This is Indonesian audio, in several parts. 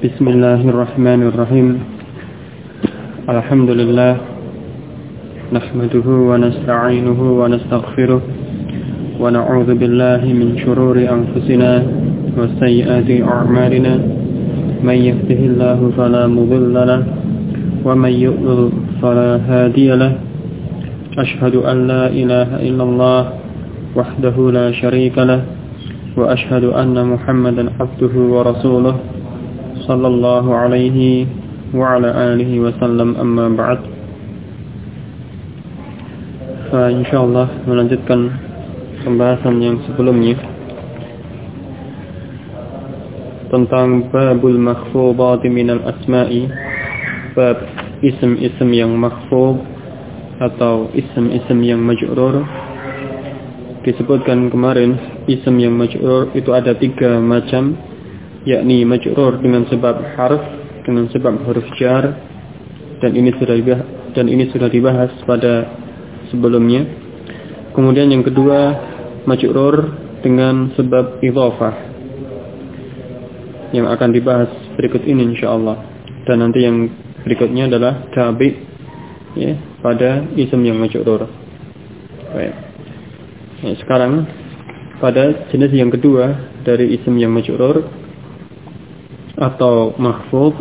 Bismillahirrahmanirrahim. Alhamdulillah. Nahmaduhu wa nasta'inuhu wa nastaghfiruh. Wa na'udzu billahi min shururi anfusina wa sayyiati a'malina. May yahdihillahu fala mudilla lahu wa may yudlil fala hadiya lahu. Ashhadu an la ilaha illallah wahdahu la syarika lahu wa ashhadu anna Muhammadan abduhu wa rasuluh sallallahu alaihi wa ala alihi wa sallam, amma ba'd. Insyaallah melanjutkan pembahasan yang sebelumnya tentang babul makhfudati minal asma'i, bab isim-isim yang makhfud atau isim-isim yang majrur. Disebutkan kemarin isim yang majrur itu ada 3 macam, yakni majrur dengan sebab harf, dengan sebab huruf jar, dan ini sudah dibahas pada sebelumnya. Kemudian yang kedua, majrur dengan sebab idhafah, yang akan dibahas berikut ini insyaallah. Dan nanti yang berikutnya adalah tabi' ya, pada isim yang majrur. Baik. Ya, sekarang pada jenis yang kedua dari isim yang majrur atau mahfuz,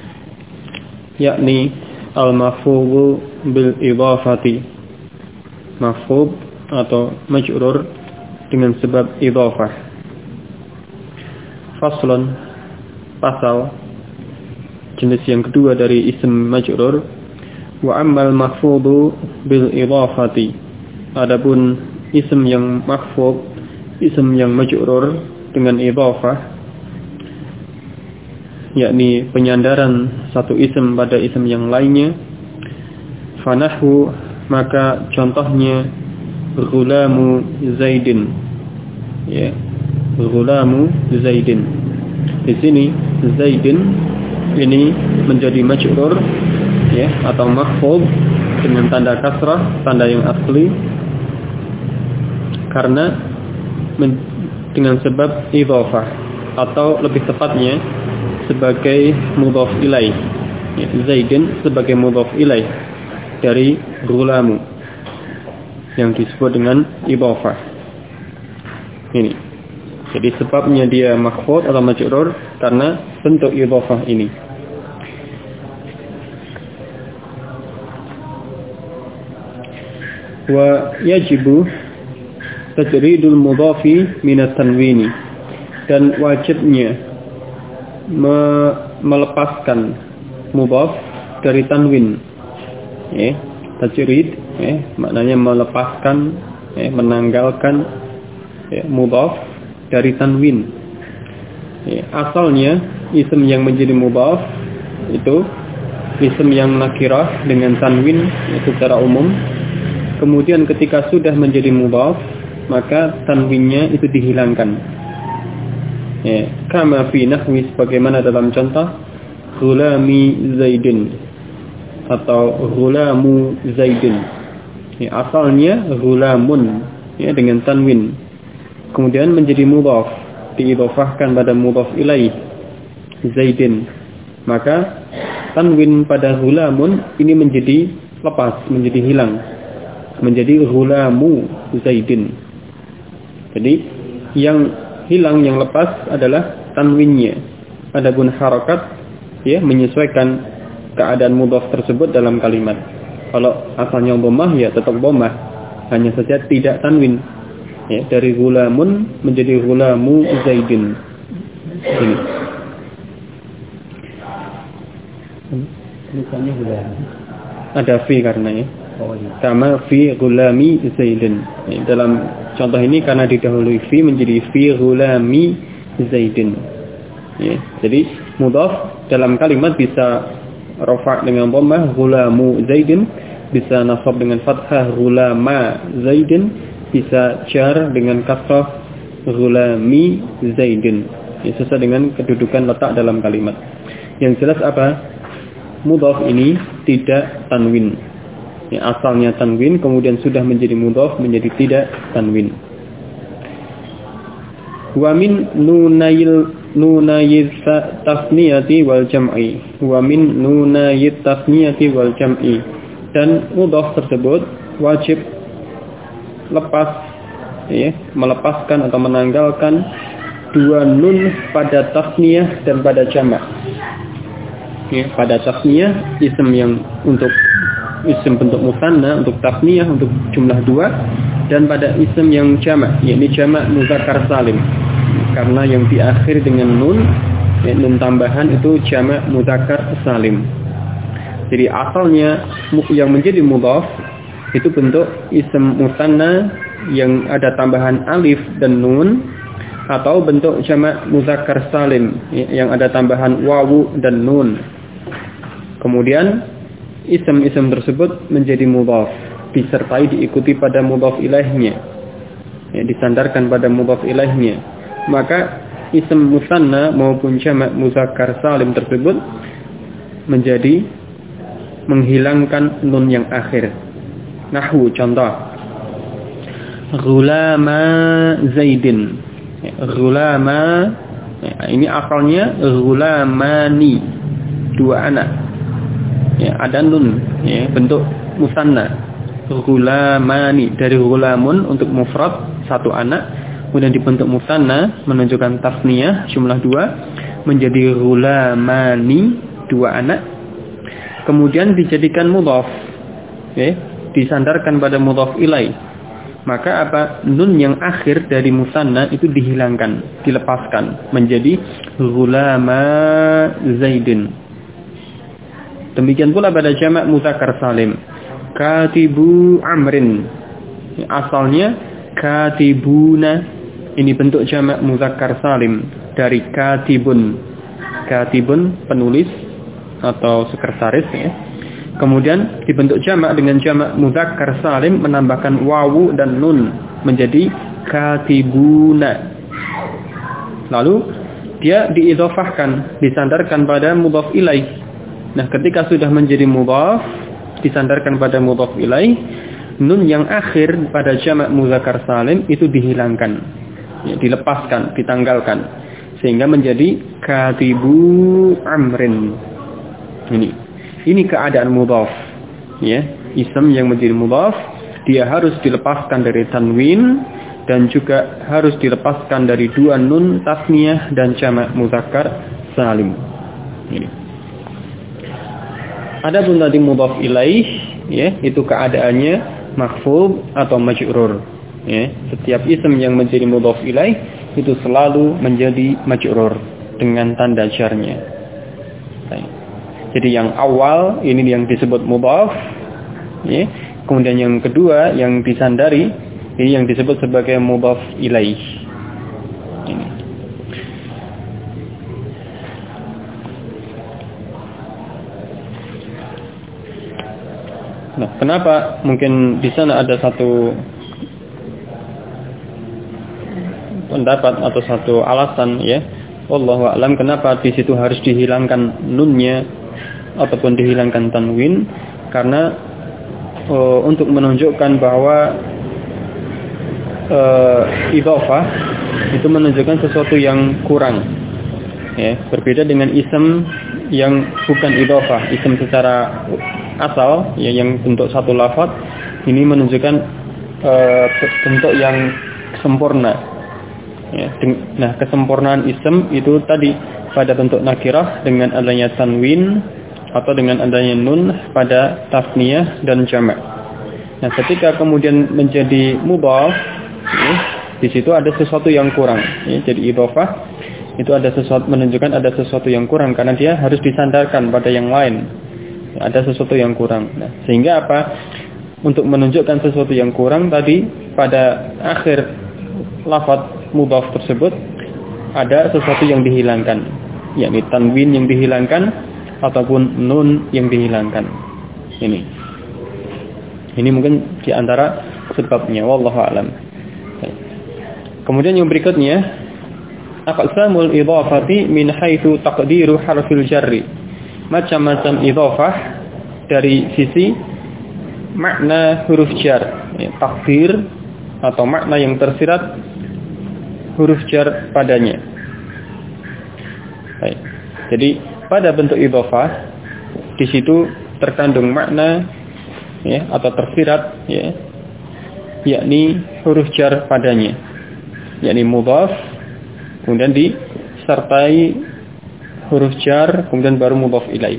yakni al-mahfuzu bil idhafati, mahfuz atau majrur dengan sebab idhafah. Faslun, pasal, jenis yang kedua dari isim majrur. Wa ammal mahfuzu bil idhafati, adapun isim yang mahfuz, isim yang majrur dengan idhafah, yakni penyandaran satu isim pada isim yang lainnya. Fanahu, maka contohnya ghulamu Zaidin, ya, ghulamu Zaidin. Di sini Zaidin ini menjadi majrur ya, atau mahfuz dengan tanda kasrah, tanda yang asli, karena dengan sebab idhafah, atau lebih tepatnya sebagai mudhaf ilaih, ya, Zaidin sebagai mudhaf ilaih dari ghulamu yang disebut dengan idhafah ini. Jadi sebabnya dia mahfuz atau majrur karena bentuk idhafah ini. Wa yajibu tajridul mudhafi minat tanwini, dan wajibnya melepaskan mudhaf dari tanwin, ya, tajrid, ya, maknanya melepaskan, ya, menanggalkan, ya, mudhaf dari tanwin. Ya, asalnya isim yang menjadi mudhaf itu isim yang nakirah dengan tanwin, itu secara umum. Kemudian ketika sudah menjadi mudhaf, maka tanwinnya itu dihilangkan. Ya, kama fi nahwi, sebagaimana dalam contoh ghulami Zaidin atau ghulamu Zaidin. Ya, asalnya ghulamun, ya, dengan tanwin, kemudian menjadi mudhaf, diidhafahkan pada mudhaf ilaih Zaidin, maka tanwin pada ghulamun ini menjadi lepas, menjadi hilang, menjadi ghulamu Zaidin. Jadi yang hilang, yang lepas adalah tanwinnya. Adapun harakat, ya, menyesuaikan keadaan mudhaf tersebut dalam kalimat. Kalau asalnya dhammah, ya tetap dhammah, hanya saja tidak tanwin. Ya, dari ghulamun menjadi ghulamu Zaidin. Ini. Tulisannya ghulam. Ada fi karena, ya. Kama fi ghulami Zaidin. Ya, dalam contoh ini karena didahului fi menjadi fi ghulami Zaidin. Ya, jadi mudhaf dalam kalimat bisa rafa' dengan dhammah ghulamu Zaidin, bisa nasab dengan fathah ghulama Zaidin, bisa jar dengan kasrah ghulami Zaidin. Ya, sesuai dengan kedudukan letak dalam kalimat. Yang jelas apa? Mudhaf ini tidak tanwin. Ya, asalnya tanwin, kemudian sudah menjadi mudhaf menjadi tidak tanwin. Wa min nunail nunayit tasniyati wal jam'i. Wa min nunayit tasniyati wal jam'i. Dan mudhaf tersebut wajib lepas, ya, melepaskan atau menanggalkan dua nun pada tasniyah dan pada jamak. Ya, pada tasniyah isim yang untuk isim bentuk musanna, untuk tasniyah untuk jumlah dua, dan pada isim yang jamak, yakni jamak muzakkar salim. Karena yang diakhir dengan nun, ya, nun tambahan itu jamak muzakkar salim. Jadi asalnya yang menjadi mudhaf itu bentuk isim musanna yang ada tambahan alif dan nun, atau bentuk jamak muzakkar salim yang ada tambahan wawu dan nun. Kemudian isim-isim tersebut menjadi mudhaf disertai diikuti pada mudhaf ilaihnya, ya, disandarkan pada mudhaf ilaihnya. Maka isim musanna maupun jamak muzakkar salim tersebut menjadi menghilangkan nun yang akhir. Nahwu contoh, ghulama Zaidin. Ghulama, ya, ini asalnya ghulamani, dua anak. Ya, ada nun, ya, bentuk musanna. Ghulamani, dari ghulamun untuk mufrad satu anak, kemudian dibentuk musanna menunjukkan tasniyah jumlah dua, menjadi ghulamani, dua anak. Kemudian dijadikan mudhaf, ya, disandarkan pada mudhaf ilaih. Maka apa? Nun yang akhir dari musanna itu dihilangkan, dilepaskan menjadi ghulama Zaidin. Demikian pula pada jamak muzakkar salim, katibu Amrin. Asalnya katibuna, ini bentuk jamak muzakkar salim dari katibun. Katibun penulis atau sekretaris, ya. Kemudian dibentuk jamak dengan jamak muzakkar salim menambahkan wawu dan nun menjadi katibuna. Lalu dia diidhofahkan, disandarkan pada mudhaf ilaih. Nah, ketika sudah menjadi mudhaf disandarkan pada mudhaf ilaih, nun yang akhir pada jamak muzakkar salim itu dihilangkan, ya, dilepaskan, ditanggalkan, sehingga menjadi katibu Amrin. Ini keadaan mudhaf, ya. Isim yang menjadi mudhaf dia harus dilepaskan dari tanwin dan juga harus dilepaskan dari dua nun tasniyah dan jamak muzakkar salim. Ini. Adapun tadi mudhaf ilaih, ya, itu keadaannya makhfud atau majrur, ya. Setiap isim yang menjadi mudhaf ilaih itu selalu menjadi majrur dengan tanda jarnya. Jadi yang awal ini yang disebut mudhaf, ya. Kemudian yang kedua yang disandari ini yang disebut sebagai mudhaf ilaih. Ini. Nah, kenapa mungkin di sana ada satu pendapat atau satu alasan, ya. Wallahu a'lam, kenapa di situ harus dihilangkan nunnya ataupun dihilangkan tanwin, karena untuk menunjukkan bahwa idhofah itu menunjukkan sesuatu yang kurang, ya, berbeda dengan isim yang bukan idhofah, isim secara asal, ya, yang bentuk satu lafaz, ini menunjukkan bentuk yang sempurna, ya. Nah, kesempurnaan isim itu tadi pada bentuk nakirah dengan adanya tanwin atau dengan adanya nun pada tasniyah dan jamak. Nah, ketika kemudian menjadi mudhaf, ya, di situ ada sesuatu yang kurang, ya. Jadi idhofah itu ada sesuatu, menunjukkan ada sesuatu yang kurang karena dia harus disandarkan pada yang lain. Ya, ada sesuatu yang kurang. Nah, sehingga apa? Untuk menunjukkan sesuatu yang kurang tadi pada akhir lafaz mudhaf tersebut ada sesuatu yang dihilangkan, yakni tanwin yang dihilangkan ataupun nun yang dihilangkan. Ini mungkin di antara sebabnya, wallahu a'lam. Kemudian yang berikutnya, aqsamul idhafati min haitsu taqdiru harfil jarri. Macam-macam idhafah dari sisi makna huruf jar, ya, takdir atau makna yang tersirat huruf jar padanya. Baik. Jadi pada bentuk idhofah di situ terkandung makna ya, atau tersirat ya, yakni huruf jar padanya, yakni mudhaf kemudian disertai huruf jar kemudian baru mudhaf ilaih.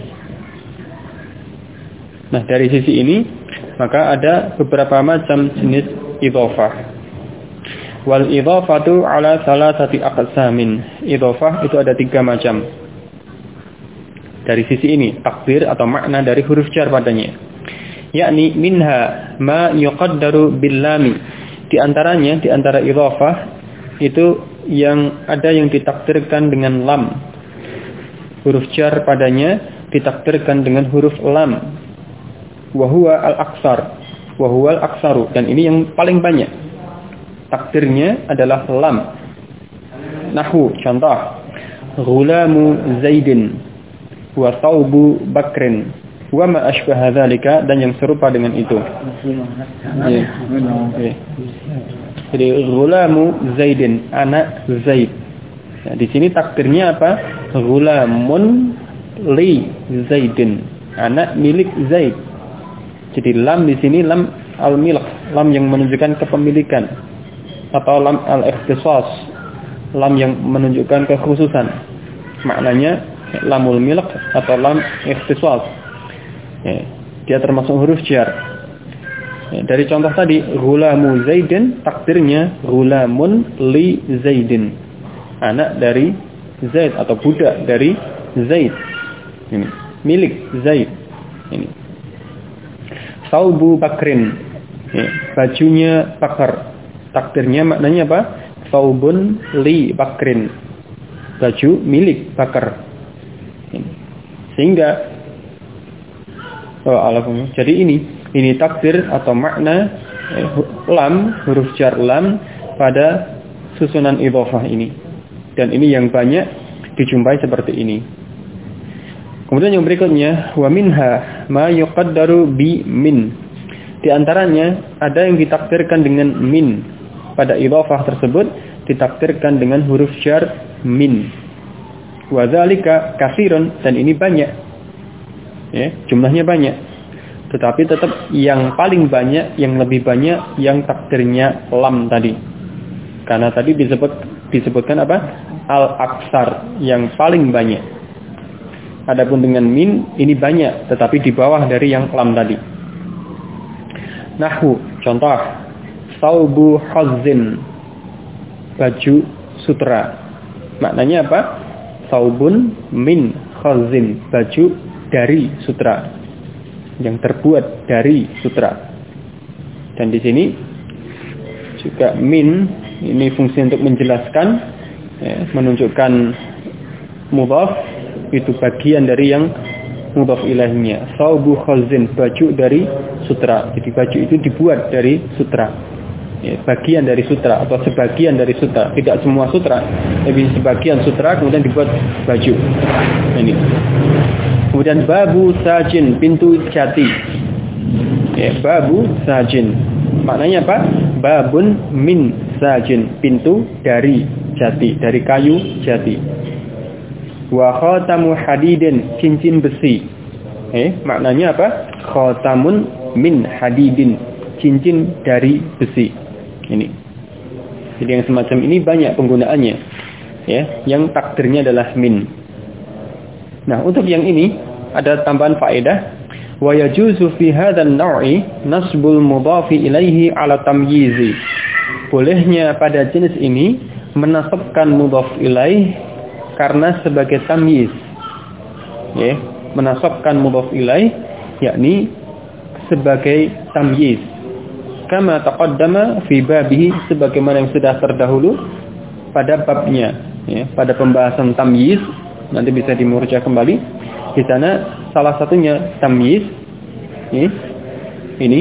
Nah, dari sisi ini maka ada beberapa macam jenis idhofah. Wal idhofatu ala salasati aqsamin. Idhofah itu ada 3 macam. Dari sisi ini takdir atau makna dari huruf jar padanya, yakni minha ma yuqaddaru bil lam. Di antaranya, di antara idhofah itu yang ada yang ditakdirkan dengan lam. Huruf jar padanya ditakdirkan dengan huruf lam. Wa huwa al-aksar, wa huwa al-aksaru, dan ini yang paling banyak. Takdirnya adalah lam. Nahwu, contoh, ghulamu Zaidin wa thawbu Bakrin wa ma ashbaha dzalika, dan yang serupa dengan itu. Jadi ghulamu Zaidin, anak Zaid. Nah, di sini takdirnya apa? Ghulamun li Zaidin, anak milik Zaid. Jadi lam di sini lam al-milk, lam yang menunjukkan kepemilikan, atau lam al-ikhtisas, lam yang menunjukkan kekhususan. Maknanya lamul milk atau lam ikhtisas. Ya, dia termasuk huruf jar. Ya, dari contoh tadi, ghulamu Zaidin, takdirnya ghulamun li Zaidin, anak dari Zaid atau budak dari Zaid. Ini milik Zaid. Ini. Thawbu Bakrin, ya, bajunya Bakar. Takdirnya maknanya apa? Thawbun li Bakrin, baju milik Bakar. Ini. Sehingga jadi ini takdir atau makna lam, huruf jar lam pada susunan idhofah ini. Dan ini yang banyak dijumpai seperti ini. Kemudian yang berikutnya, wa minha ma yuqaddaru bi min. Di antaranya ada yang ditakdirkan dengan min. Pada idhofah tersebut ditakdirkan dengan huruf jar min. Wa dzalika katsirun, dan ini banyak. Ya, jumlahnya banyak. Tetapi tetap yang paling banyak, yang lebih banyak yang takdirnya lam tadi. Karena tadi disebutkan apa? Al-aksar, yang paling banyak. Adapun dengan min ini banyak, tetapi di bawah dari yang lam tadi. Nahwu, contoh, thawbu hazzin, baju sutra. Maknanya apa? Thawbun min hazzin, baju dari sutra, yang terbuat dari sutra. Dan di sini juga min ini fungsi untuk menjelaskan, ya, menunjukkan mudhaf itu bagian dari yang mudhaf ilaihnya. Thawbu khazin, baju dari sutra. Jadi baju itu dibuat dari sutra. Ya, bagian dari sutra atau sebagian dari sutra. Tidak semua sutra, tapi sebagian sutra kemudian dibuat baju. Ini. Kemudian babu sajin, pintu jati. Ya, babu sajin. Maknanya apa? Babun min sajin, pintu dari jati, dari kayu jati. Wa khatamu hadidin, cincin besi. Maknanya apa? Khatamun min hadidin, cincin dari besi. Ini. Jadi yang semacam ini banyak penggunaannya. Ya, yang takdirnya adalah min. Nah, untuk yang ini ada tambahan faedah. Wa yajuzu fi hadzal naw'i nasbul mudhafi ilaihi ala tamyizi. Bolehnya pada jenis ini menasabkan mudhaf ilaih karena sebagai tamyiz. Ya, menasabkan mudhaf ilaih yakni sebagai tamyiz. Kama taqaddama fi babihi, sebagaimana yang sudah terdahulu pada babnya, ya, pada pembahasan tamyiz. Nanti bisa dimurja kembali. Di sana salah satunya tamyiz ini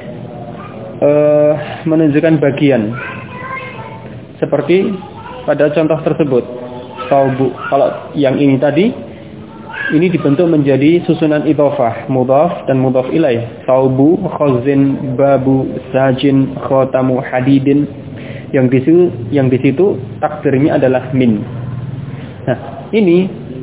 menunjukkan bagian. Seperti pada contoh tersebut. Kalau yang ini tadi ini dibentuk menjadi susunan idhofah, mudhaf dan mudhaf ilaih. Thawbu, khazin, babu, sajin, khatamu, hadidin. Yang di situ takdirnya adalah min. Nah, ini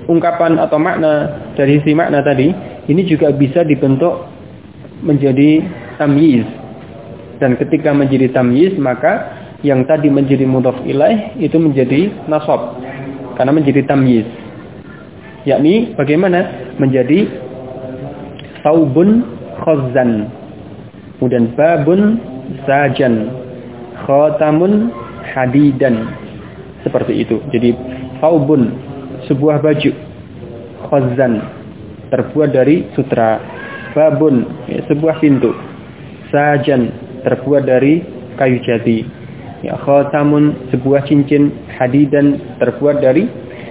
ungkapan atau makna dari sisi makna tadi ini juga bisa dibentuk menjadi tamyiz. Dan ketika menjadi tamyiz maka yang tadi menjadi mudhaf ilaih itu menjadi nasab karena menjadi tamyiz. Yakni bagaimana? Menjadi saubun khazzan, kemudian babun sajan, khatamun hadidan, seperti itu. Jadi saubun sebuah baju, khazzan terbuat dari sutra, babun sebuah pintu, sajan terbuat dari kayu jati, ya, khatamun sebuah cincin, hadidan terbuat dari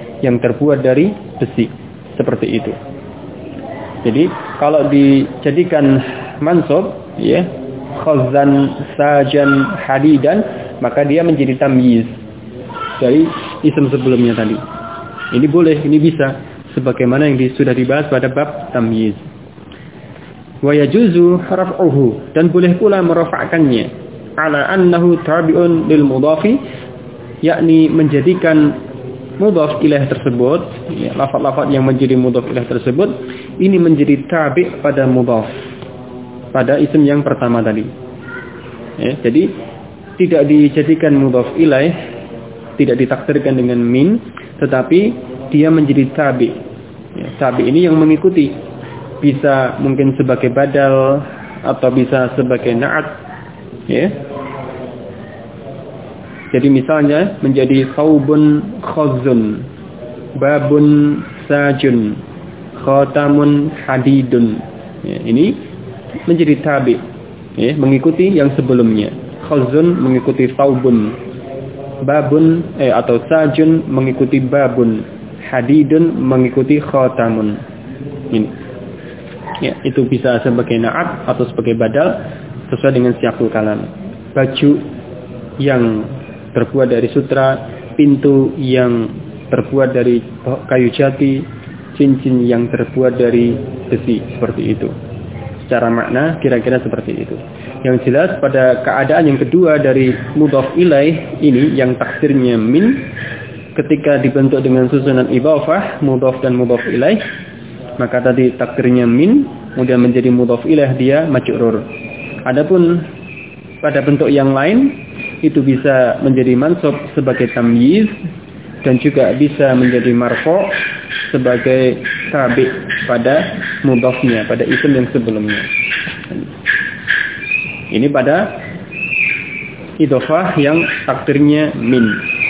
besi, seperti itu. Jadi kalau dijadikan mansub, ya, khazzan, sajan, hadidan, maka dia menjadi tamyiz dari isim sebelumnya tadi. Ini boleh, ini bisa, sebagaimana yang sudah dibahas pada bab tamyiz. Wa yajuzu raf'uhu, dan boleh pula merafa'kannya ala annahu tabi'un lil mudhafi, yakni menjadikan mudhaf ilaih tersebut, ya, lafaz-lafaz yang menjadi mudhaf ilaih tersebut ini menjadi tabi' pada mudhaf, pada isim yang pertama tadi. Ya, jadi tidak dijadikan mudhaf ilaih, tidak ditakdirkan dengan min, tetapi dia menjadi tabi'. Ya, tabi' ini yang mengikuti, bisa mungkin sebagai badal atau bisa sebagai na'at, ya. Jadi misalnya menjadi saubun khazzun, babun sajun, khatamun hadidun. Ya, ini menjadi tabi', ya, mengikuti yang sebelumnya. Khazzun mengikuti saubun, babun atau sajun mengikuti babun, hadidun mengikuti khatamun. Ini. Ya, itu bisa sebagai na'at atau sebagai badal sesuai dengan siyaqul kalam. Baju yang terbuat dari sutra, pintu yang terbuat dari kayu jati, cincin yang terbuat dari besi, seperti itu. Secara makna kira-kira seperti itu. Yang jelas pada keadaan yang kedua dari mudhaf ilaih ini yang takdirnya min, ketika dibentuk dengan susunan idhafah mudhaf dan mudhaf ilaih, maka tadi takdirnya min, kemudian menjadi mudhaf ilaih dia majrur. Adapun pada bentuk yang lain itu bisa menjadi mansub sebagai tamyiz dan juga bisa menjadi marfu' sebagai tabi' pada mudhafnya, pada isim yang sebelumnya. Ini pada idhofah yang takdirnya min.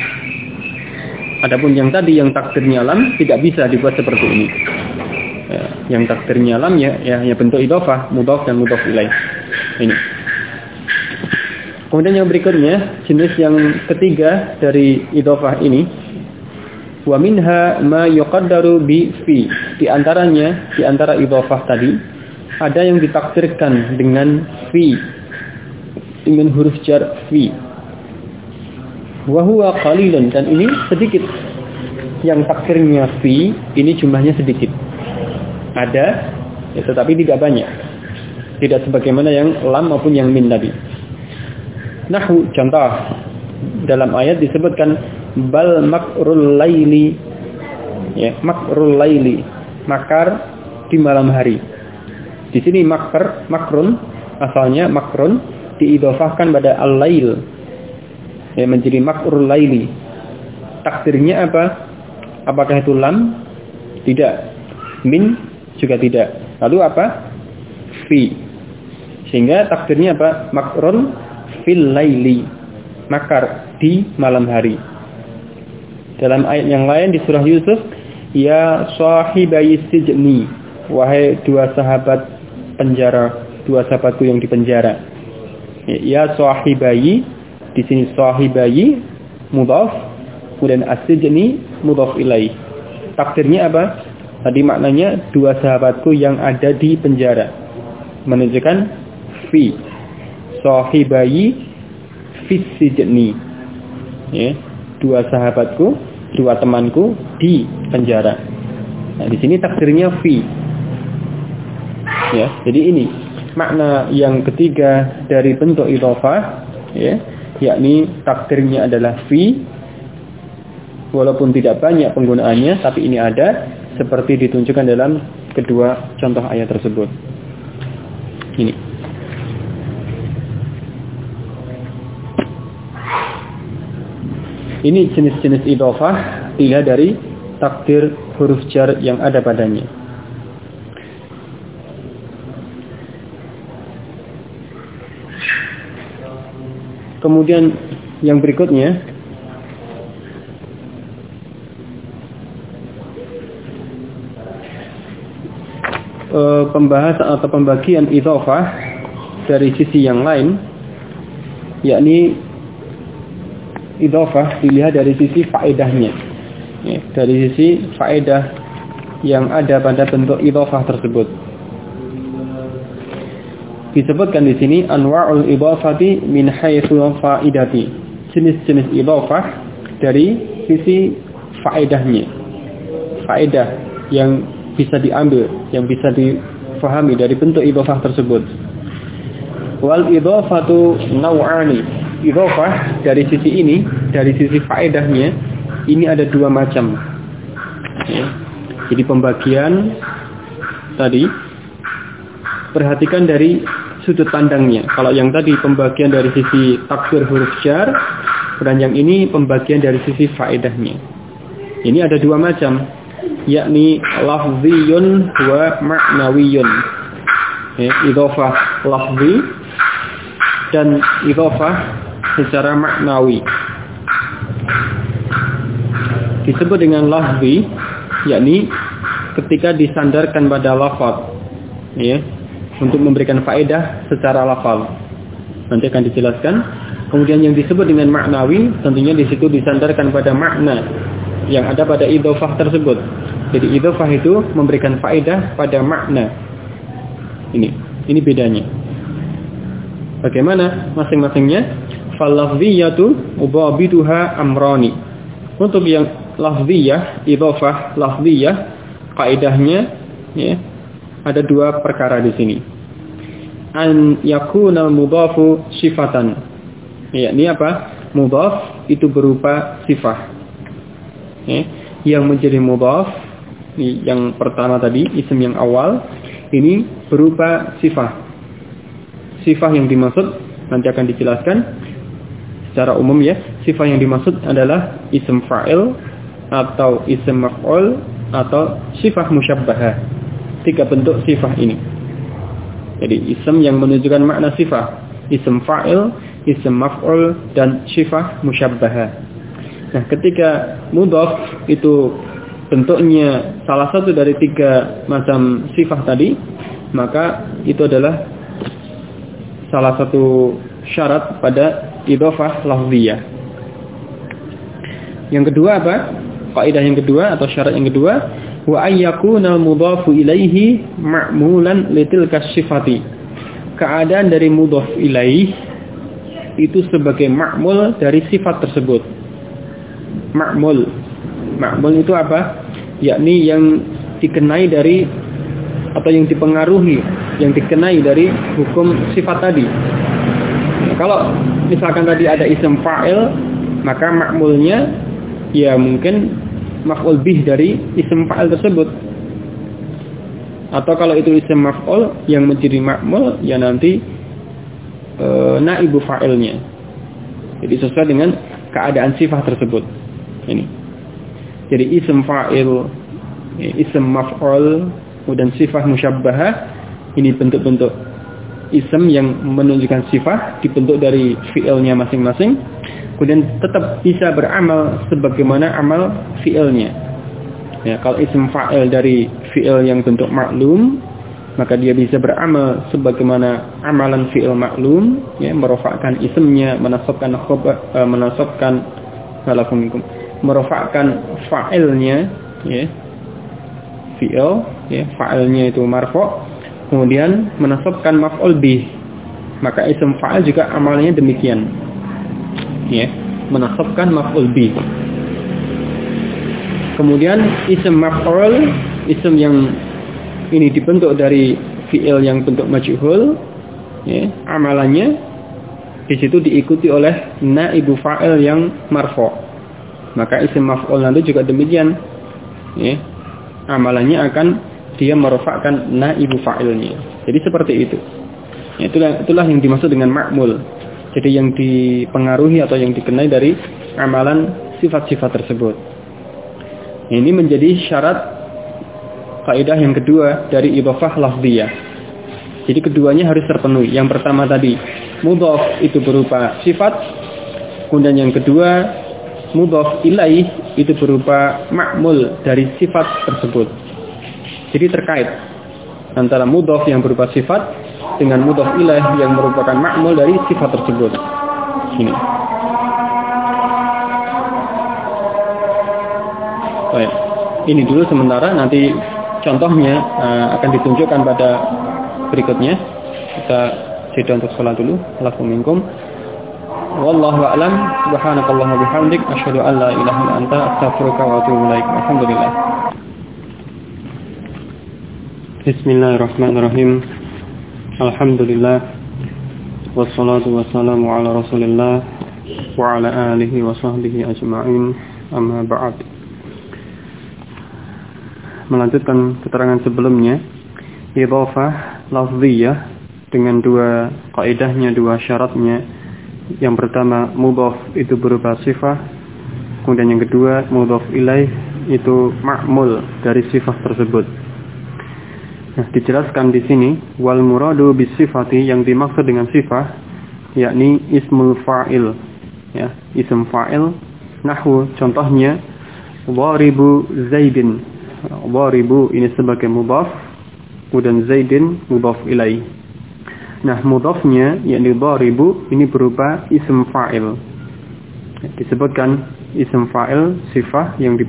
Adapun yang tadi yang takdirnya lam tidak bisa dibuat seperti ini. Ya, yang takdirnya lam ya bentuk idhofah, mudhaf dan mudhaf ilaih. Ini. Kemudian yang berikutnya, jenis yang ketiga dari idhofah ini, wa minha ma yuqaddaru bi fi. Di antara idhofah tadi ada yang ditakdirkan dengan fi, dengan huruf jar fi. Wa huwa qalilun, dan ini sedikit. Yang takdirnya fi ini jumlahnya sedikit. Ada, ya, tetapi tidak banyak. Tidak sebagaimana yang lam maupun yang min tadi. Nahu, contoh dalam ayat disebutkan bal makrul laili, ya, makrul laili, makar di malam hari. Di sini makrun asalnya makrun diidhofahkan pada al-lail, ya, menjadi makrul laili. Takdirnya apa? Apakah itu lam? Tidak. Min juga tidak. Lalu apa? Fi. Sehingga takdirnya apa? Makrun fil laili, makar di malam hari. Dalam ayat yang lain di surah Yusuf, ya sahibai sijni, wahai dua sahabat penjara, dua sahabatku yang dipenjara. Ya sahibai, di sini sahibai mudhaf, kemudian as-sijni mudhaf ilaih. Takdirnya apa? Tadi maknanya dua sahabatku yang ada di penjara, menunjukkan fi. Sahibai fis sijni, ya, dua sahabatku, dua temanku di penjara. Nah, di sini takdirnya fi. Ya, jadi ini makna yang ketiga dari bentuk idhofah, ya, yakni takdirnya adalah fi, walaupun tidak banyak penggunaannya, tapi ini ada seperti ditunjukkan dalam kedua contoh ayat tersebut. Ini jenis-jenis idhofah dilihat dari takdir huruf jar yang ada padanya. Kemudian yang berikutnya pembahasan atau pembagian idhofah dari sisi yang lain, yakni idhofah dilihat dari sisi faedahnya, dari sisi faedah yang ada pada bentuk idhofah tersebut. Disebutkan di sini anwa'ul idhofati min haitsu faidati, jenis-jenis idhofah dari sisi faedahnya, faedah yang bisa diambil, yang bisa difahami dari bentuk idhofah tersebut. Wal idhofatu naw'ani, idhofah dari sisi ini, dari sisi faedahnya ini ada dua macam. Jadi pembagian tadi perhatikan dari sudut pandangnya. Kalau yang tadi pembagian dari sisi takdir huruf jar, dan yang ini pembagian dari sisi faedahnya. Ini ada dua macam, yakni lafziyun wa ma'nawiyun. Idhofah lafzi dan idhofah secara maknawi. Disebut dengan lafzi, yakni ketika disandarkan pada lafaz, untuk memberikan faedah secara lafaz. Nanti akan dijelaskan. Kemudian yang disebut dengan maknawi, tentunya di situ disandarkan pada makna yang ada pada idhofah tersebut. Jadi idhofah itu memberikan faedah pada makna. Ini bedanya. Bagaimana masing-masingnya? Fal-lafziyatu ubabiduha amrani. Untuk yang lafziyah, idhofah lafziyah, kaidahnya ada dua perkara di sini. An yakunal mudhafu sifatan. Ini apa? Mudhaf itu berupa sifah. Yang menjadi mudhaf, yang pertama tadi, isim yang awal, ini berupa sifah. Sifah yang dimaksud nanti akan dijelaskan secara umum ya. Sifah yang dimaksud adalah isim fa'il atau isim maf'ul atau sifah musyabbahah. Tiga bentuk sifah ini. Jadi isim yang menunjukkan makna sifah, isim fa'il, isim maf'ul, dan sifah musyabbahah. Nah, ketika mudhaf itu bentuknya salah satu dari tiga macam sifah tadi, maka itu adalah salah satu syarat pada idhofah lafziyah. Yang kedua apa? Kaidah yang kedua atau syarat yang kedua, wa ayyakuna mudhafu ilaihi ma'mulan litilka sifati. Keadaan dari mudhaf ilaih itu sebagai ma'mul dari sifat tersebut. Ma'mul itu apa? Yakni yang dikenai dari atau yang dipengaruhi, yang dikenai dari hukum sifat tadi. Kalau misalkan tadi ada isim fa'il, maka ma'mulnya ya mungkin maf'ul bih dari isim fa'il tersebut. Atau kalau itu isim maf'ul, yang menjadi ma'mul ya nanti naibu fa'ilnya. Jadi sesuai dengan keadaan sifat tersebut. Ini. Jadi isim fa'il, isim maf'ul, kemudian sifah musyabbahah, ini bentuk-bentuk isim yang menunjukkan sifah dibentuk dari fi'ilnya masing-masing. Kemudian tetap bisa beramal sebagaimana amal fi'ilnya. Ya, kalau isim fa'il dari fi'il yang bentuk maklum, maka dia bisa beramal sebagaimana amalan fi'il maklum, ya, merofakkan isimnya, menasabkan merofakkan fa'ilnya, ya, fi'il, ya, fa'ilnya itu marfu', kemudian menasabkan maf'ul bih, maka isim fa'il juga amalnya demikian. Ya, menasabkan maf'ul bih. Kemudian isim maf'ul, isim yang ini dibentuk dari fi'il yang bentuk majhul, ya, amalannya di situ diikuti oleh naibu fa'il yang marfu'. maka isim maf'ul nanti juga demikian. Ya. Amalannya akan dia merofakkan naibu fa'ilnya. Jadi seperti itu. Ya, itulah yang dimaksud dengan ma'mul. Jadi yang dipengaruhi atau yang dikenai dari amalan sifat-sifat tersebut. Ini menjadi syarat kaidah yang kedua dari idhofah lafziyah. Jadi keduanya harus terpenuhi. Yang pertama tadi, mudhaf itu berupa sifat. Kemudian yang kedua, mudhaf ilaih itu berupa ma'mul dari sifat tersebut. Jadi terkait antara mudhaf yang berupa sifat dengan mudhaf ilaih yang merupakan ma'mul dari sifat tersebut. Ini. Baik. Ini dulu sementara, nanti contohnya akan ditunjukkan pada berikutnya. Kita jeda untuk salat dulu. Lakum minkum. Wallahu a'lam. Subhanakallahumma bihamdik asyhadu an la ilaha illa anta astaghfiruka wa atubu ilaik. Alhamdulillah. Bismillahirrahmanirrahim. Alhamdulillah. Wassalatu wassalamu ala Rasulillah wa ala alihi wa sahbihi ajma'in. Amma ba'd. Melanjutkan keterangan sebelumnya, idhofah lafziyah dengan dua kaidahnya, dua syaratnya. Yang pertama, mudhaf itu berupa sifat, kemudian yang kedua, mudhaf ilaih itu ma'mul dari sifat tersebut. Nah, dijelaskan di sini, wal muradu bis sifati, yang dimaksud dengan sifat yakni ismul fa'il, ya, ism fa'il. Nahwu, contohnya dharibu zaidin. Dharibu ini sebagai mudhaf, kemudian zaidin mudhaf ilaih. Nah, mudhafnya yakni dharibu ini berupa ism fa'il. Disebutkan ism fa'il sifat yang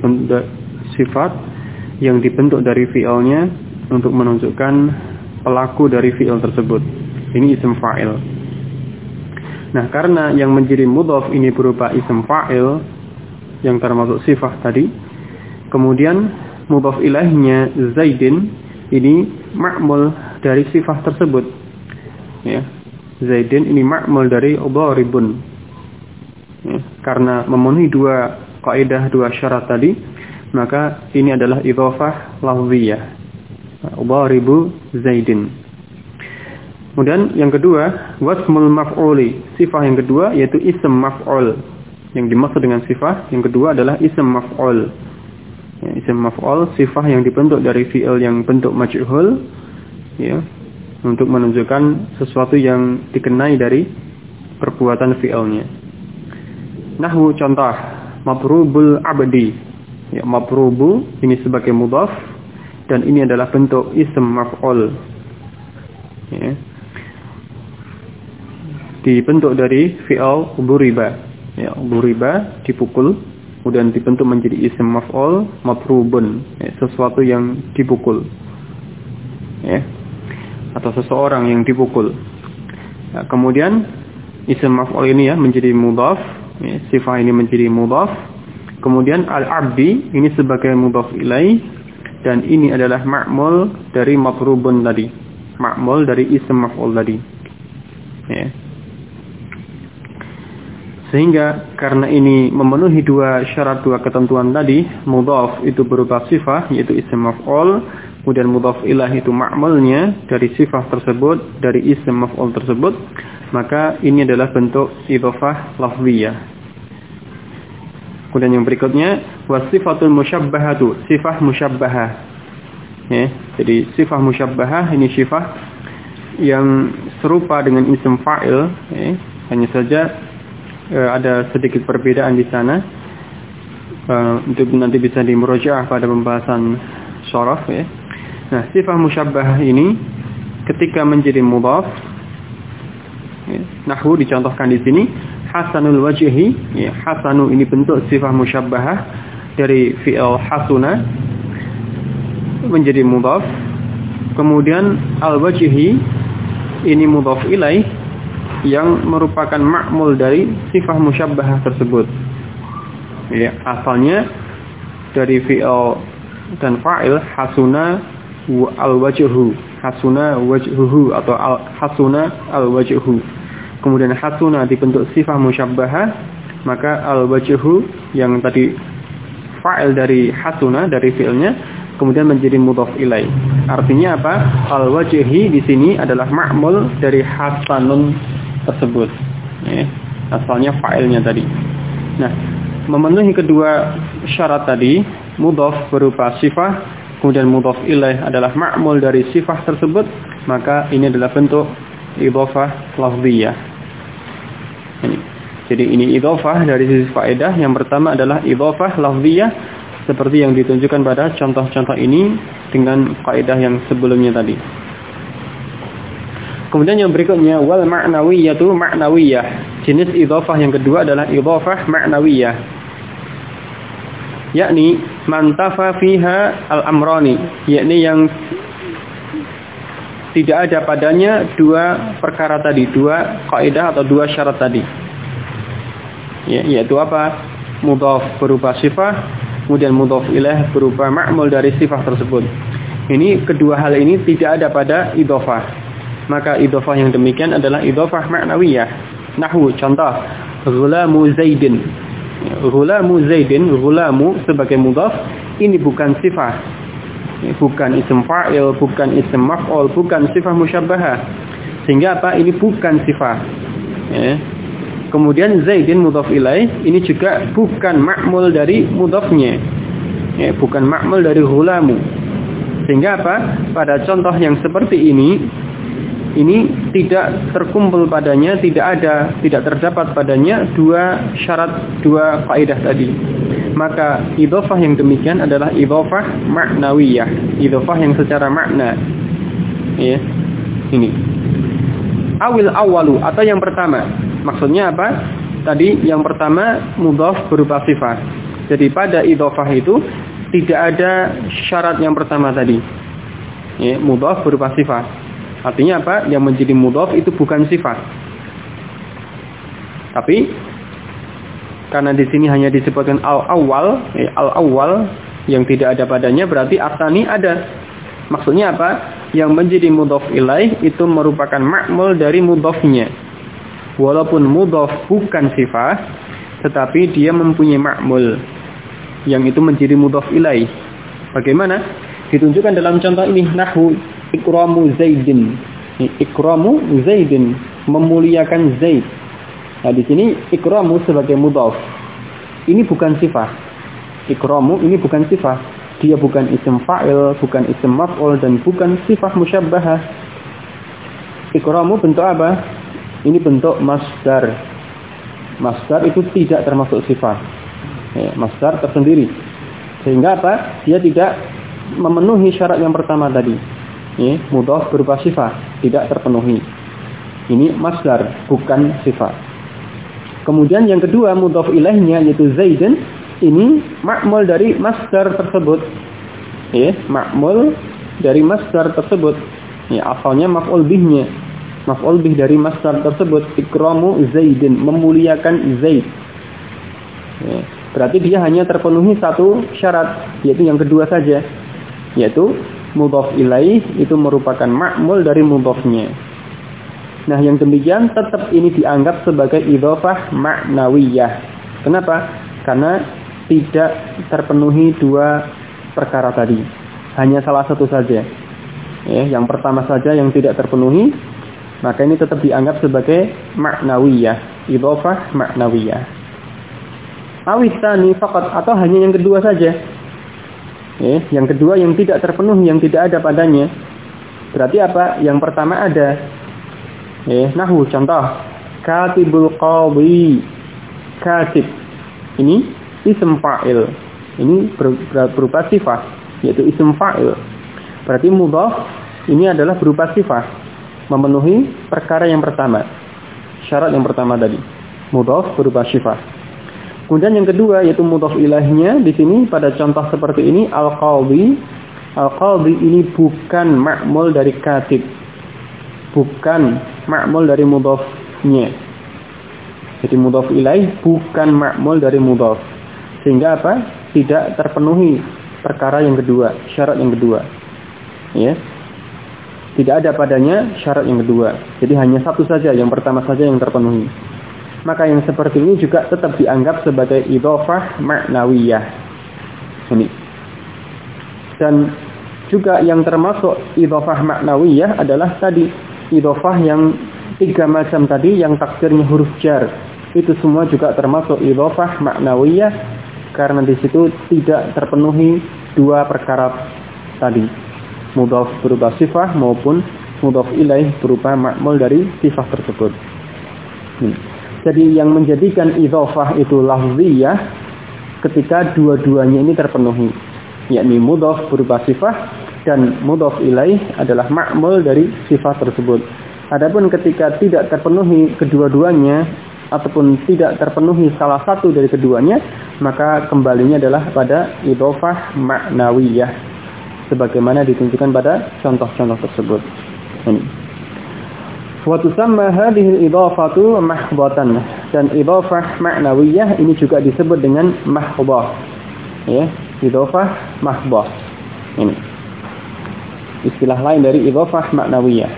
dibentuk dari fi'ilnya untuk menunjukkan pelaku dari fi'il tersebut. Ini ism fa'il. Nah, karena yang menjadi mudhaf ini berupa ism fa'il yang termasuk sifat tadi, kemudian mudhaf ilaihnya zaidin ini ma'mul dari sifat tersebut. Ya, zaidin ini ma'mul dari dharibun. Ya, karena memenuhi dua kaidah, dua syarat tadi, maka ini adalah idhofah lafziyah. Dharibu zaidin. Kemudian yang kedua, wasmul maf'uli. Sifat yang kedua yaitu ism maf'ul. Yang dimaksud dengan sifat yang kedua adalah ism maf'ul. Ya, ism maf'ul sifat yang dibentuk dari fi'il yang bentuk majhul, ya, untuk menunjukkan sesuatu yang dikenai dari perbuatan fi'ilnya. Nahwu contoh, mabrubul abdi. Ya, mabrubu ini sebagai mudhaf dan ini adalah bentuk ism maf'ul. Ya. Dibentuk dari fi'il duriba. Ya, duriba dipukul, kemudian dibentuk menjadi ism maf'ul mabrubun, ya, sesuatu yang dipukul. Ya. Atau seseorang yang dipukul. Nah, kemudian ism maf'ul ini ya menjadi mudhaf, ya, sifat ini menjadi mudhaf. Kemudian al-abdi ini sebagai mudhaf ilaih dan ini adalah ma'mul dari mabrubun tadi. Ma'mul dari ism maf'ul tadi. Ya. Sehingga karena ini memenuhi dua syarat, dua ketentuan tadi, mudhaf itu berupa sifat yaitu ism maf'ul, kemudian mudhaf ilaih itu ma'mulnya dari sifat tersebut, dari ism maf'ul tersebut, maka ini adalah bentuk idhofah lafziyah. Kemudian yang berikutnya wasifatul musyabbahatu, sifat musyabbahah. Ya, jadi sifat musyabbahah ini sifat yang serupa dengan ism fa'il, ya, hanya saja ada sedikit perbedaan di sana. Untuk nanti bisa dimurojaah pada pembahasan syaraf, ya. Nah, sifat musyabbahah ini ketika menjadi mudhaf, ya, nahwu dicontohkan di sini hasanul wajhi, ya, hasanu ini bentuk sifat musyabbahah dari fi'il hasuna menjadi mudhaf. Kemudian al-wajhi ini mudhaf ilaih yang merupakan ma'mul dari sifat musyabbahah tersebut. Ya, asalnya dari fi'il dan fa'il hasuna al-wajhu, hasuna wajhuhu atau hasuna al-wajhu. Kemudian hasuna dibentuk sifat musyabbahah maka al-wajhu yang tadi fa'il dari hasuna, dari fi'ilnya, kemudian menjadi mudhaf ilaih. Artinya apa? Al-wajhi di sini adalah ma'mul dari hasanun tersebut. Asalnya fa'ilnya tadi. Nah, memenuhi kedua syarat tadi, mudhaf berupa sifah, kemudian mudhaf ilaih adalah ma'mul dari sifah tersebut, maka ini adalah bentuk idhofah lafziyah. Jadi ini idhofah dari sisi faedah. Yang pertama adalah idhofah lafziyah seperti yang ditunjukkan pada contoh-contoh ini dengan faedah yang sebelumnya tadi. Kemudian yang berikutnya wal ma'nawiyatu ma'nawiyah. Jenis idhofah yang kedua adalah idhofah ma'nawiyah. Yakni mantafa fiha al-amrani, yakni yang tidak ada padanya dua perkara tadi, dua kaidah atau dua syarat tadi. Yaitu apa? Mudhaf berupa sifah, kemudian mudhaf ilaih berupa ma'mul dari sifah tersebut. Ini kedua hal ini tidak ada pada idhofah. Maka idhofah yang demikian adalah idhofah ma'nawiyah. Nahwu contoh, ghulamu Zaidin. Ghulamu Zaidin, ghulamu sebagai mudhaf, ini bukan sifah. Bukan isim fa'il, bukan isim maf'ul, bukan sifah musyabbahah. Sehingga apa? Ini bukan sifah. Kemudian Zaidin mudhaf ilaih, ini juga bukan ma'mul dari mudhafnya. Bukan ma'mul dari ghulamu. Sehingga apa? Pada contoh yang seperti ini tidak terkumpul padanya, tidak terdapat padanya dua syarat, dua kaidah tadi. Maka idhofah yang demikian adalah idhofah ma'nawiyah, idhofah yang secara makna. Ini. Awil awalu, atau yang pertama. Maksudnya apa? Tadi yang pertama mudhaf berupa sifat. Jadi pada idhofah itu tidak ada syarat yang pertama tadi. Mudhaf berupa sifat. Artinya apa? Yang menjadi mudhaf itu bukan sifat. Tapi karena di sini hanya disebutkan al-awwal yang tidak ada padanya, berarti asani ada. Maksudnya apa? Yang menjadi mudhaf ilaih itu merupakan ma'mul dari mudhafnya. Walaupun mudhaf bukan sifat, tetapi dia mempunyai ma'mul yang itu menjadi mudhaf ilaih. Bagaimana? Ditunjukkan dalam contoh ini, nahwu ikramu Zaidin. Ikramu Zaidin, memuliakan Zaid. Nah, di sini ikramu sebagai mudhaf. Ini bukan sifat. Ikramu ini bukan sifat. Dia bukan isim fa'il, bukan isim maf'ul, dan bukan sifat musyabbahah. Ikramu bentuk apa? Ini bentuk masdar. Masdar itu tidak termasuk sifat. Masdar tersendiri. Sehingga apa? Dia tidak memenuhi syarat yang pertama tadi. Mudhaf berupa sifat, tidak terpenuhi. Ini masdar, bukan sifat. Kemudian yang kedua mudhaf ilaihnya yaitu Zaidin, ini ma'mul dari masdar tersebut. Ma'mul dari masdar tersebut. Asalnya maf'ul bihnya. Maf'ul bih dari masdar tersebut, ikramu Zaidin, memuliakan Zaid. Berarti dia hanya terpenuhi satu syarat, yaitu yang kedua saja, yaitu mudhaf ilaih itu merupakan ma'mul dari mudhafnya. Nah, yang demikian tetap ini dianggap sebagai idhofah ma'nawiyah. Kenapa? Karena tidak terpenuhi dua perkara tadi. Hanya salah satu saja. Yang pertama saja yang tidak terpenuhi, maka ini tetap dianggap sebagai ma'nawiyah, idhofah ma'nawiyah. Awistani faqat, atau hanya yang kedua saja. Yang kedua yang tidak terpenuhi, yang tidak ada padanya. Berarti apa? Yang pertama ada. Nahwu contoh, katibul qadhi. Katib ini isim fa'il. Ini berupa sifat, yaitu isim fa'il. Berarti mudhaf ini adalah berupa sifat, memenuhi perkara yang pertama. Syarat yang pertama tadi, mudhaf berupa sifat. Kemudian yang kedua yaitu mudhaf ilaihnya di sini pada contoh seperti ini al-qadhi. Al-qadhi ini bukan ma'mul dari katib. Bukan ma'mul dari mudhafnya. Jadi mudhaf ilaih bukan ma'mul dari mudhaf. Sehingga apa? Tidak terpenuhi perkara yang kedua, syarat yang kedua. Tidak ada padanya syarat yang kedua. Jadi hanya satu saja, yang pertama saja yang terpenuhi. maka yang seperti ini juga tetap dianggap sebagai idhofah ma'nawiyah. Ini. Dan juga yang termasuk idhofah ma'nawiyah adalah tadi idhofah yang 3 macam tadi yang takdirnya huruf jar. Itu semua juga termasuk idhofah ma'nawiyah karena di situ tidak terpenuhi 2 perkara tadi. Mudhaf berupa sifah maupun mudhaf ilaih berupa ma'mul dari sifah tersebut. Jadi yang menjadikan idhofah itu lafziyah ketika dua-duanya ini terpenuhi, yakni mudhaf berupa sifah dan mudhaf ilaih adalah ma'mul dari sifat tersebut. Adapun ketika tidak terpenuhi kedua-duanya ataupun tidak terpenuhi salah satu dari keduanya, maka kembalinya adalah pada idhofah ma'nawiyah sebagaimana ditunjukkan pada contoh-contoh tersebut. Wa tusamma hadhihi al-idhafatu mahdhatan, dan idhofah ma'nawiyah ini juga disebut dengan mahdhah. Ya, idhofah mahdhah. Ini istilah lain dari idhofah ma'nawiyah.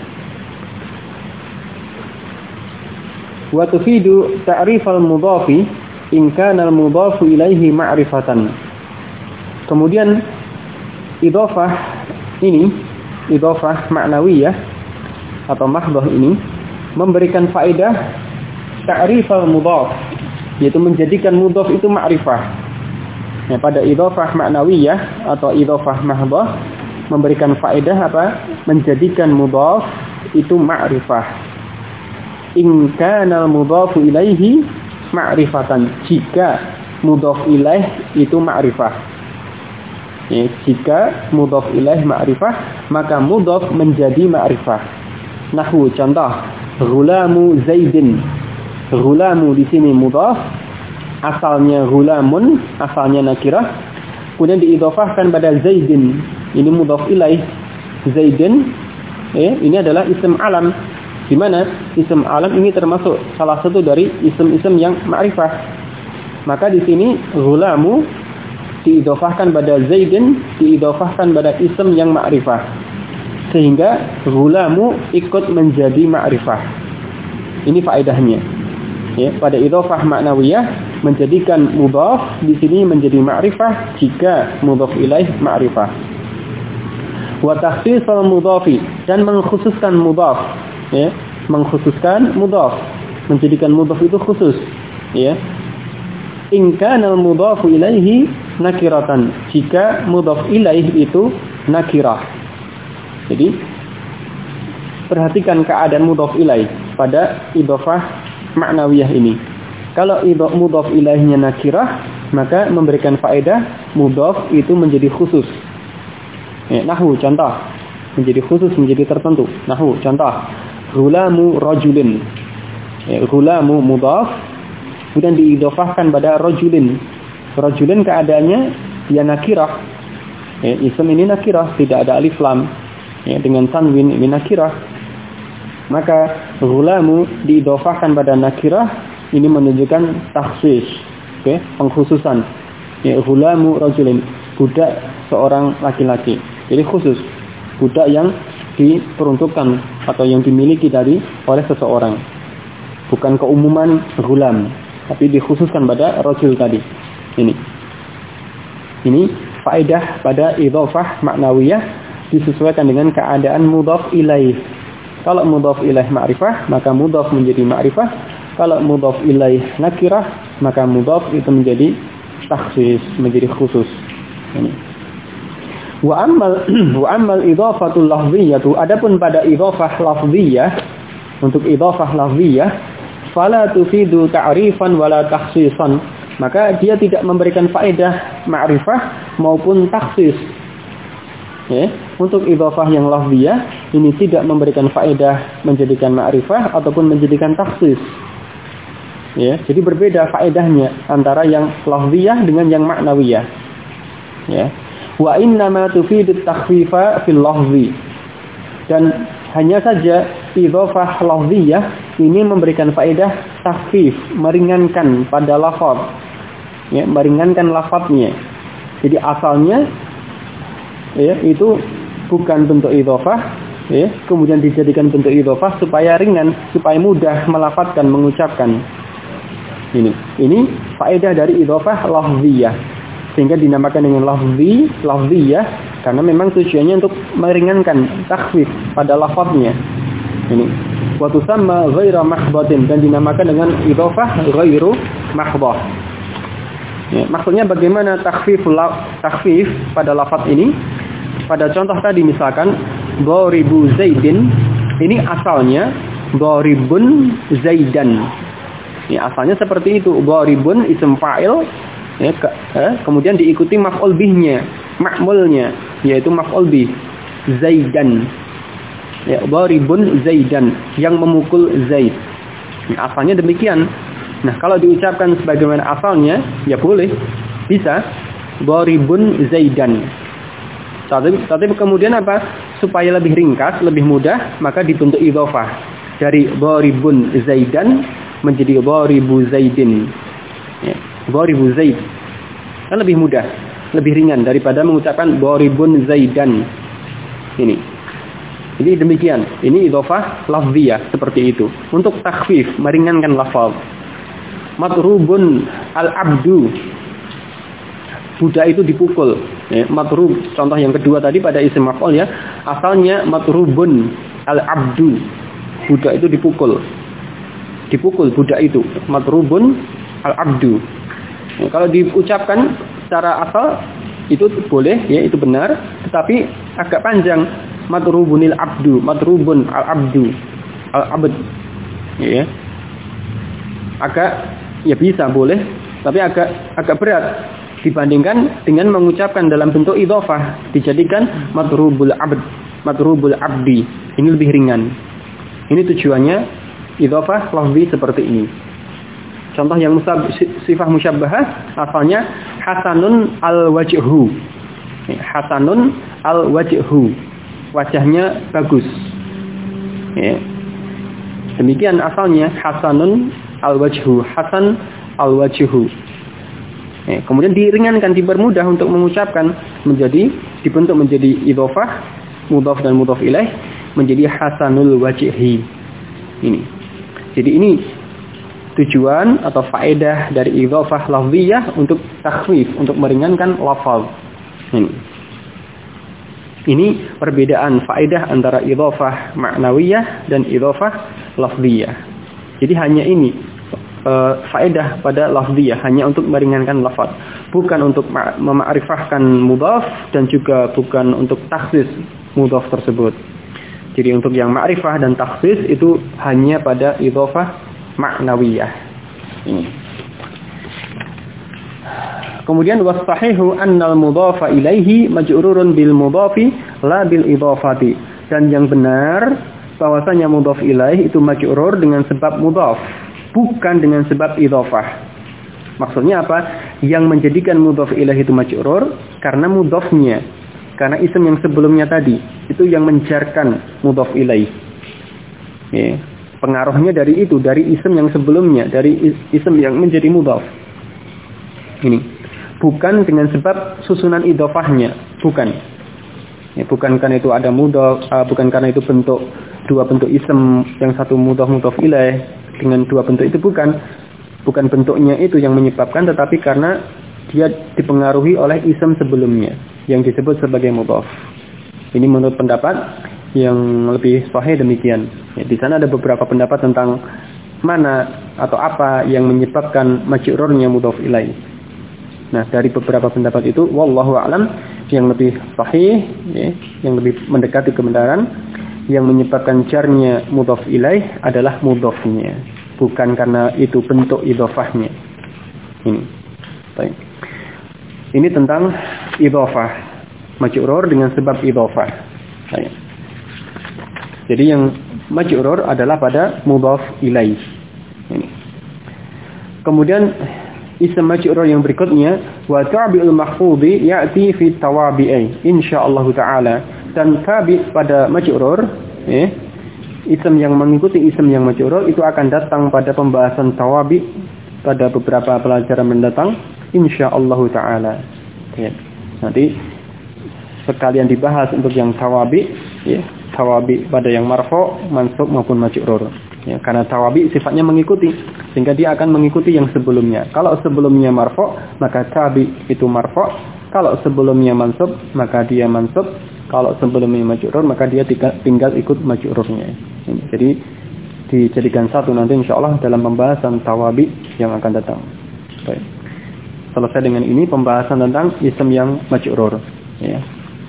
Wa tufidu ta'rif al-mudhafi in kana al-mudhafu ilaihi ma'rifatan. Kemudian idhofah ini, idhofah ma'nawiyah atau mahdhah ini memberikan faedah ta'rif al-mudhaf, yaitu menjadikan mudhaf itu ma'rifah. Ya, pada idhofah ma'nawiyah atau idhofah mahdhah memberikan faedah apa? Menjadikan mudhaf itu ma'rifah. In kana al-mudhafu ilaihi ma'rifatan, jika mudhaf ilaih itu ma'rifah. Ya, jika mudhaf ilaih ma'rifah, maka mudhaf menjadi ma'rifah. Nahwu contoh, ghulamu Zaidin. Ghulamu di sini mudhaf, asalnya ghulamun, asalnya nakirah, kemudian diidhofahkan pada Zaidin. Ini mudhaf ilaih. Zaidin, ini adalah isim alam. Di mana isim alam ini termasuk salah satu dari isim-isim yang ma'rifah. Maka di sini ghulamu diidhofahkan pada Zaidin, diidhofahkan pada isim yang ma'rifah, sehingga ghulamu ikut menjadi ma'rifah. Ini faedahnya. Ya, pada idhofah ma'nawiyah menjadikan mudhaf di sini menjadi ma'rifah jika mudhaf ilaih ma'rifah. Wa takhsisul mudhafi, dan mengkhususkan mudhaf. Ya, mengkhususkan mudhaf, menjadikan mudhaf itu khusus. Ya, in kana al-mudhafu ilaihi nakiratan, jika mudhaf ilaih itu nakirah. Jadi perhatikan keadaan mudhaf ilaih pada idhofah ma'nawiyah ini. Kalau mudhaf ilaihnya nakirah, maka memberikan faedah mudhaf itu menjadi khusus. Ya, nahwu contoh, menjadi khusus, menjadi tertentu. Nahwu contoh, ghulamu rajulin. Ya, ghulamu mudhaf kemudian diidhofahkan pada rajulin. Rajulin keadaannya dia nakirah. Ya, isim ini nakirah, tidak ada alif lam. Ya, dengan tanwin ini nakirah. Maka ghulamu diidhofahkan pada nakirah, ini menunjukkan takhsis, okay? Pengkhususan. Ya, ghulamu rajulin, budak seorang laki-laki. Jadi khusus, budak yang diperuntukkan atau yang dimiliki oleh seseorang. Bukan keumuman ghulam, tapi dikhususkan pada rajul tadi. Ini faedah pada idhofah ma'nawiyah disesuaikan dengan keadaan mudhaf ilaih. Kalau mudhaf ilaih ma'rifah, maka mudhaf menjadi ma'rifah. Kalau mudhaf ilaih nakirah, maka mudhaf itu menjadi takhsis, menjadi khusus. Ini. Wa ammal idhafatul lafziyatu, adapun pada idhafah lafziyah, untuk idhafah lafziyah fala tufidu ta'rifan wala takhsisan, maka dia tidak memberikan faedah ma'rifah maupun takhsis. Ya, untuk idhafah yang lafziyah ini tidak memberikan faedah menjadikan ma'rifah ataupun menjadikan takhsis. Ya, jadi berbeda faedahnya antara yang lafziyah dengan yang ma'nawiyah. Ya. Wa innama tufidu takhfifa fil lafzi, dan hanya saja idhofah lafziyah ini memberikan faedah takhfif, meringankan pada lafaz. Ya, meringankan lafaznya. Jadi asalnya ya itu bukan bentuk idhofah, ya, kemudian dijadikan bentuk idhofah supaya ringan, supaya mudah melafadzkan, mengucapkan. Ini faedah dari idhofah lafziyah. Sehingga dinamakan dengan lafziyah karena memang tujuannya untuk meringankan takhfif pada lafaznya. Ini wa tusamma ghairu mahdhatin, dan dinamakan dengan idhofah ghairu mahdhah. Ya, maksudnya bagaimana takhfif pada lafaz ini? Pada contoh tadi misalkan dharibu zaidin, ini asalnya dharibun zaidan. Ini asalnya seperti itu, dharibun isim fa'il, ya, kemudian diikuti maf'ul bihnya, ma'mulnya, yaitu maf'ul bih zaidan. Ya, dharibun zaidan, yang memukul Zaid. Ini asalnya demikian. Nah, kalau diucapkan sebagaimana asalnya, ya boleh, bisa dharibun zaidan. Tapi kemudian apa? Supaya lebih ringkas, lebih mudah, maka dibentuk idhofah dari dharibun zaidan menjadi dharibu zaidin. Ya, dharibu zaid. Kan lebih mudah, lebih ringan daripada mengucapkan dharibun zaidan. Ini demikian. Ini idhofah lafziyah seperti itu. Untuk takhfif, meringankan lafaz. Matrubun al-abdu. Budak itu dipukul. Ya, matrub, contoh yang kedua tadi pada isim maf'ul ya. Asalnya matrubun al-abdu. Budak itu dipukul. Dipukul budak itu. Matrubun al-abdu. Ya, kalau diucapkan secara asal itu boleh, ya itu benar. Tetapi agak panjang. Matrubunil abdu. Matrubun al-abdu. Al-abd. Ya. Agak, ya bisa boleh. Tapi agak berat. Dibandingkan dengan mengucapkan dalam bentuk idhofah, dijadikan matrubul abd, matrubul abdi. Ini lebih ringan. Ini tujuannya idhofah lafzi seperti ini. Contoh yang sifah musyabbahah asalnya hasanun al-wajhu. Hasanun al-wajhu. Wajahnya bagus. Ya. Demikian asalnya hasanun al-wajhu, hasan al-wajhu. Kemudian diringankan, dipermudah untuk mengucapkan, dibentuk menjadi idhofah, mudhaf dan mudhaf ilaih, menjadi hasanul wajhi. Ini. Jadi ini tujuan atau faedah dari idhofah lafziyah untuk takhfif, untuk meringankan lafaz. Ini perbedaan faedah antara idhofah ma'nawiyah dan idhofah lafziyah. Jadi hanya ini faedah pada lafziyah, hanya untuk meringankan lafaz, bukan untuk memakrifahkan mudhaf dan juga bukan untuk takhsis mudhaf tersebut. Jadi untuk yang ma'rifah dan takhsis itu hanya pada idhofah ma'nawiyah. Ini. Kemudian wasahihu annal mudhafa ilaihi majrurun bil mudhafi la bil idhafati. Dan yang benar bahwasanya mudhaf ilaih itu majrur dengan sebab mudhaf, bukan dengan sebab idhofah. Maksudnya apa? Yang menjadikan mudhaf ilaih itu majrur karena mudhafnya, karena isim yang sebelumnya tadi itu yang menjarkan mudhaf ilaih. Ya. Pengaruhnya dari itu, dari isim yang sebelumnya, dari isim yang menjadi mudhaf. Ini. Bukan dengan sebab susunan idhofahnya, bukan. Ya, bukan karena itu ada mudhaf, bukan karena itu dua bentuk isim, yang satu mudhaf ilaih dengan dua bentuk itu, bukan bentuknya itu yang menyebabkan, tetapi karena dia dipengaruhi oleh isim sebelumnya yang disebut sebagai mudhaf. Ini menurut pendapat yang lebih sahih demikian. Ya, di sana ada beberapa pendapat tentang mana atau apa yang menyebabkan majrurnya mudhaf ilaih. Nah, dari beberapa pendapat itu wallahu a'lam, yang lebih sahih, ya, yang lebih mendekati kebenaran, yang menyebabkan jarnya mudhaf ilaih adalah mudhafnya, bukan karena itu bentuk idhofahnya. Ini. Baik. Ini tentang idhofah, majrur dengan sebab idhofah. Baik. Jadi yang majrur adalah pada mudhaf ilaih. Ini. Kemudian isim majrur yang berikutnya wa tabi'ul mahfudhi ya'ti fi tawabi'i insyaallah taala. Dan tabi' pada majrur, isim yang mengikuti isim yang majrur itu akan datang pada pembahasan tawabi pada beberapa pelajaran mendatang insyaallah taala. Ya. Nanti sekalian dibahas untuk yang tawabi, ya, tawabi pada yang marfu', mansub maupun majrur. Ya, karena tawabi sifatnya mengikuti, sehingga dia akan mengikuti yang sebelumnya. Kalau sebelumnya marfu', maka tabi itu marfu'. Kalau sebelumnya mansub, maka dia mansub. Kalau sebelumnya majrur, maka dia tinggal ikut majrurnya. Jadi dijadikan satu nanti insyaallah dalam pembahasan tawabi yang akan datang. Baik. Selesai dengan ini pembahasan tentang isim yang majrur. Ya.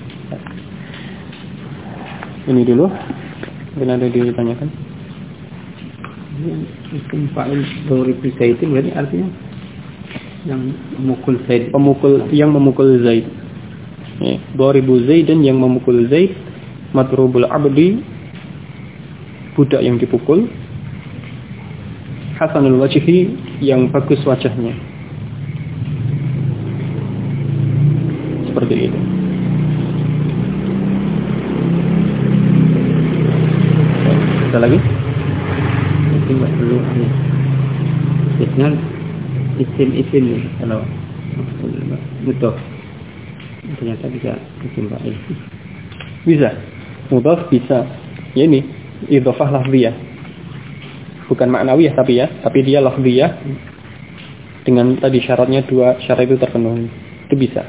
Ini dulu. Mungkin ada ditanyakan. Isim fa'il dharib Zaid berarti artinya yang memukul Zaid. Yang memukul Zaid. Ya. Dharibu Zaidan yang memukul Zaid. Madrubul abdi budak yang dipukul. Hasanul wajhi yang bagus wajahnya. Seperti itu. Ada lagi? Tidak perlu ya. Biasanya isim nih kalau betul. Ternyata bisa isim fa'il. Bisa. Mudhaf bisa. Ya ini idhofah lafziyah. Bukan ma'nawiyah tapi dia lafziyah. Dengan tadi syaratnya dua syarat itu terpenuhi. Itu bisa.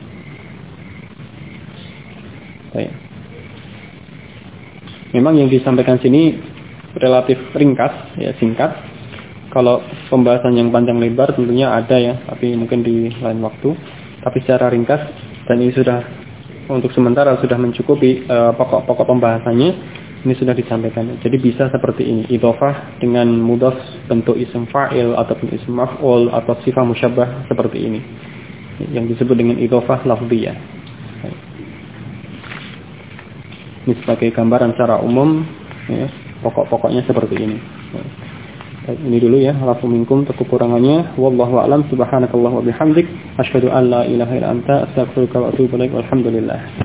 Baik. Memang yang disampaikan sini relatif ringkas, ya singkat. Kalau pembahasan yang panjang lebar tentunya ada ya, tapi mungkin di lain waktu. Tapi secara ringkas dan ini sudah untuk sementara sudah mencukupi pokok-pokok pembahasannya. Ini sudah disampaikan. Jadi bisa seperti ini, idhofah dengan mudhaf bentuk isim fa'il ataupun isim maf'ul atau sifat musyabbah seperti ini. Yang disebut dengan idhofah lafziyah. Ini sebagai gambaran secara umum, ya, pokok-pokoknya seperti ini. Baik, ini dulu ya, alafu minkum kekurangannya. Wallahu a'lam, subhanakallah wa bihamdik, asyhadu an la ilaha illa anta, astaghfiruka wa atubu ilaik. Walhamdulillah.